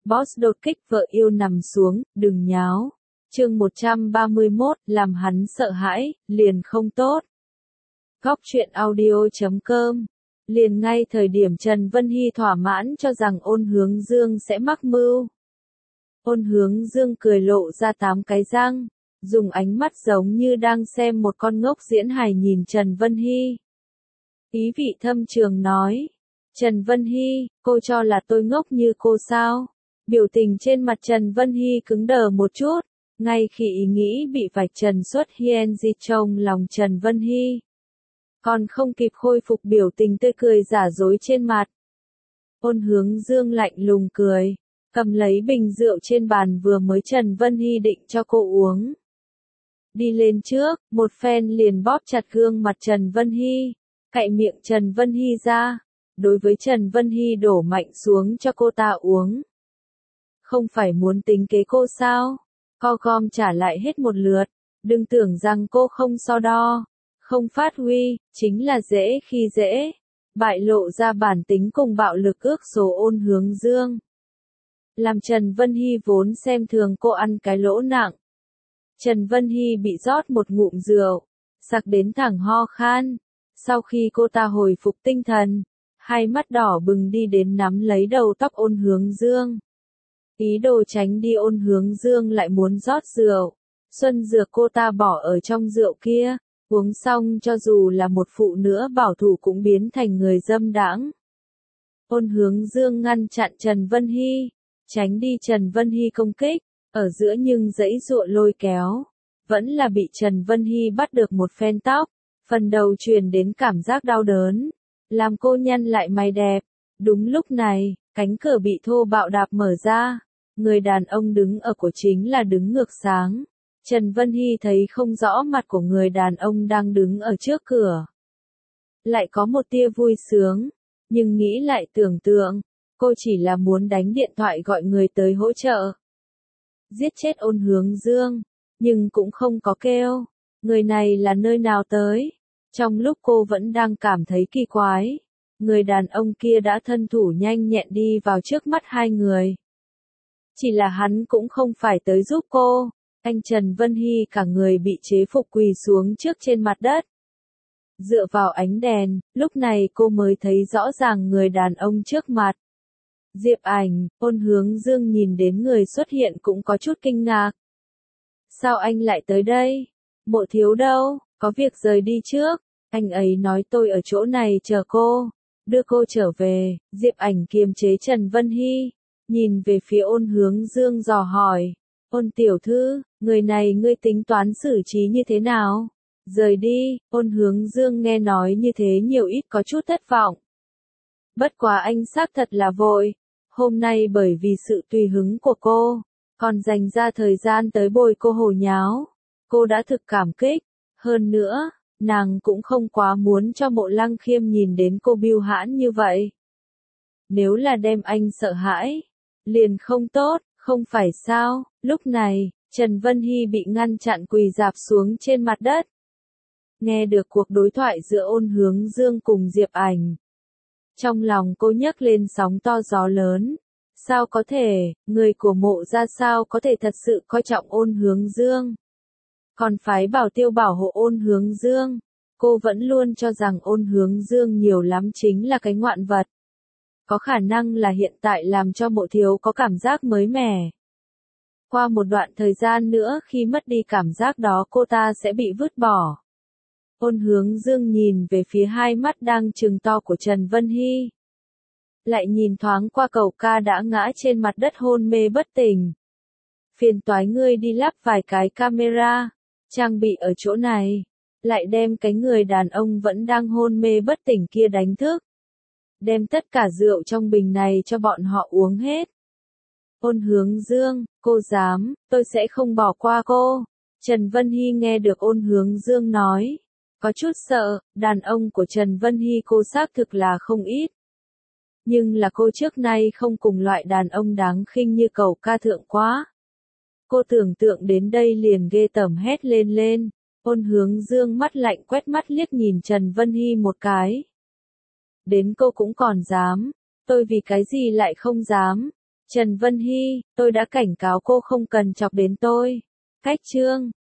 Boss đột kích vợ yêu nằm xuống, đừng nháo. Chương 131, làm hắn sợ hãi, liền không tốt. Góc truyện audio.com. Liền ngay thời điểm Trần Vân Hy thỏa mãn cho rằng Ôn Hướng Dương sẽ mắc mưu. Ôn Hướng Dương cười lộ ra 8 cái răng, dùng ánh mắt giống như đang xem một con ngốc diễn hài nhìn Trần Vân Hy. Ý vị thâm trường nói, Trần Vân Hy, cô cho là tôi ngốc như cô sao? Biểu tình trên mặt Trần Vân Hy cứng đờ một chút, ngay khi ý nghĩ bị vạch trần xuất hiện di trong lòng Trần Vân Hy. Còn không kịp khôi phục biểu tình tươi cười giả dối trên mặt. Ôn Hướng Dương lạnh lùng cười, cầm lấy bình rượu trên bàn vừa mới Trần Vân Hy định cho cô uống. Đi lên trước, một phen liền bóp chặt gương mặt Trần Vân Hy, cạy miệng Trần Vân Hy ra, đối với Trần Vân Hy đổ mạnh xuống cho cô ta uống. Không phải muốn tính kế cô sao? Co gom trả lại hết một lượt, đừng tưởng rằng cô không so đo, không phát huy, chính là dễ khi dễ, bại lộ ra bản tính cùng bạo lực ước số Ôn Hướng Dương. Làm Trần Vân Hy vốn xem thường cô ăn cái lỗ nặng. Trần Vân Hy bị rót một ngụm rượu, sặc đến thẳng ho khan. Sau khi cô ta hồi phục tinh thần, hai mắt đỏ bừng đi đến nắm lấy đầu tóc Ôn Hướng Dương. Ý đồ tránh đi Ôn Hướng Dương lại muốn rót rượu. Xuân dược cô ta bỏ ở trong rượu kia, uống xong cho dù là một phụ nữ bảo thủ cũng biến thành người dâm đãng. Ôn Hướng Dương ngăn chặn Trần Vân Hy, tránh đi Trần Vân Hy công kích, ở giữa nhưng giãy giụa lôi kéo, vẫn là bị Trần Vân Hy bắt được một phen tóc, phần đầu truyền đến cảm giác đau đớn, làm cô nhăn lại mày đẹp. Đúng lúc này, cánh cửa bị thô bạo đạp mở ra, người đàn ông đứng ở của chính là đứng ngược sáng. Trần Vân Hy thấy không rõ mặt của người đàn ông đang đứng ở trước cửa. Lại có một tia vui sướng, nhưng nghĩ lại tưởng tượng, cô chỉ là muốn đánh điện thoại gọi người tới hỗ trợ. Giết chết Ôn Hướng Dương, nhưng cũng không có kêu, người này là nơi nào tới. Trong lúc cô vẫn đang cảm thấy kỳ quái, người đàn ông kia đã thân thủ nhanh nhẹn đi vào trước mắt hai người. Chỉ là hắn cũng không phải tới giúp cô. Anh Trần Vân Hy cả người bị chế phục quỳ xuống trước trên mặt đất. Dựa vào ánh đèn, lúc này cô mới thấy rõ ràng người đàn ông trước mặt. Diệp Ảnh. Ôn Hướng Dương nhìn đến người xuất hiện cũng có chút kinh ngạc. Sao anh lại tới đây? Mộ thiếu đâu, có việc rời đi trước. Anh ấy nói tôi ở chỗ này chờ cô, đưa cô trở về. Diệp Ảnh kiềm chế Trần Vân Hy, nhìn về phía Ôn Hướng Dương dò hỏi. Ôn tiểu thư, người này ngươi tính toán xử trí như thế nào? Rời đi. Ôn Hướng Dương nghe nói như thế nhiều ít có chút thất vọng. Bất quá anh xác thật là vội. Hôm nay bởi vì sự tùy hứng của cô, còn dành ra thời gian tới bồi cô hồ nháo. Cô đã thực cảm kích. Hơn nữa, nàng cũng không quá muốn cho Mộ Lăng Khiêm nhìn đến cô bưu hãn như vậy. Nếu là đem anh sợ hãi, liền không tốt, không phải sao? Lúc này, Trần Vân Hy bị ngăn chặn quỳ rạp xuống trên mặt đất. Nghe được cuộc đối thoại giữa Ôn Hướng Dương cùng Diệp Ảnh. Trong lòng cô nhấc lên sóng to gió lớn. Sao có thể, người của Mộ ra sao có thể thật sự coi trọng Ôn Hướng Dương? Còn phái bảo tiêu bảo hộ Ôn Hướng Dương. Cô vẫn luôn cho rằng Ôn Hướng Dương nhiều lắm chính là cái ngoạn vật. Có khả năng là hiện tại làm cho Mộ thiếu có cảm giác mới mẻ. Qua một đoạn thời gian nữa khi mất đi cảm giác đó cô ta sẽ bị vứt bỏ. Ôn Hướng Dương nhìn về phía hai mắt đang trừng to của Trần Vân Hy. Lại nhìn thoáng qua cậu ca đã ngã trên mặt đất hôn mê bất tỉnh. Phiền toái ngươi đi lắp vài cái camera, trang bị ở chỗ này. Lại đem cái người đàn ông vẫn đang hôn mê bất tỉnh kia đánh thức. Đem tất cả rượu trong bình này cho bọn họ uống hết. Ôn Hướng Dương, cô dám, tôi sẽ không bỏ qua cô. Trần Vân Hy nghe được Ôn Hướng Dương nói. Có chút sợ, đàn ông của Trần Vân Hy cô xác thực là không ít. Nhưng là cô trước nay không cùng loại đàn ông đáng khinh như cậu ca thượng quá. Cô tưởng tượng đến đây liền ghê tởm hét lên. Ôn Hướng Dương mắt lạnh quét mắt liếc nhìn Trần Vân Hy một cái. Đến cô cũng còn dám, tôi vì cái gì lại không dám? Trần Vân Hy, tôi đã cảnh cáo cô không cần chọc đến tôi. Cách chương